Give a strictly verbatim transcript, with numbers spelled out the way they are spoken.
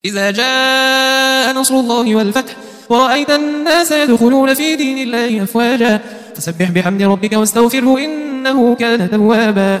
إذا جاء نصر الله والفتح ورأيت الناس يدخلون في دين الله أفواجا فسبح بحمد ربك واستغفره إنه كان توابا.